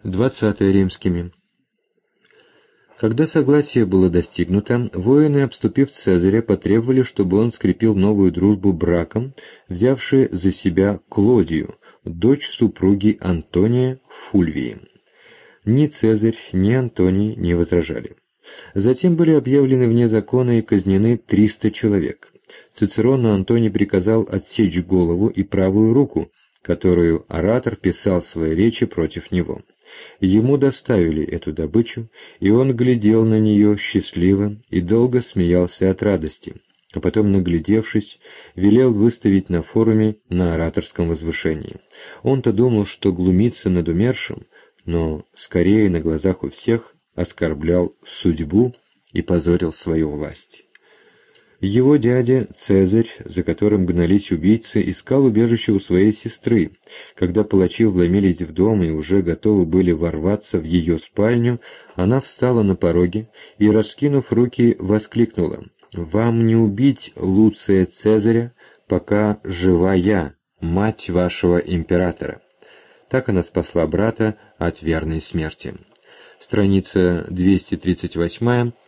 20 римскими. Когда согласие было достигнуто, воины, обступив Цезаря, потребовали, чтобы он скрепил новую дружбу браком, взявши за себя Клодию, дочь супруги Антония Фульвии. Ни Цезарь, ни Антоний не возражали. Затем были объявлены вне закона и казнены 300 человек. Цицерону Антоний приказал отсечь голову и правую руку, которую оратор писал в своей речи против него. Ему доставили эту добычу, и он глядел на нее счастливо и долго смеялся от радости, а потом, наглядевшись, велел выставить на форуме на ораторском возвышении. Он-то думал, что глумится над умершим, но скорее на глазах у всех оскорблял судьбу и позорил свою власть. Его дядя Цезарь, за которым гнались убийцы, искал убежище у своей сестры. Когда палачи вломились в дом и уже готовы были ворваться в ее спальню, она встала на пороге и, раскинув руки, воскликнула: «Вам не убить Луция Цезаря, пока жива я, мать вашего императора». Так она спасла брата от верной смерти. Страница 238.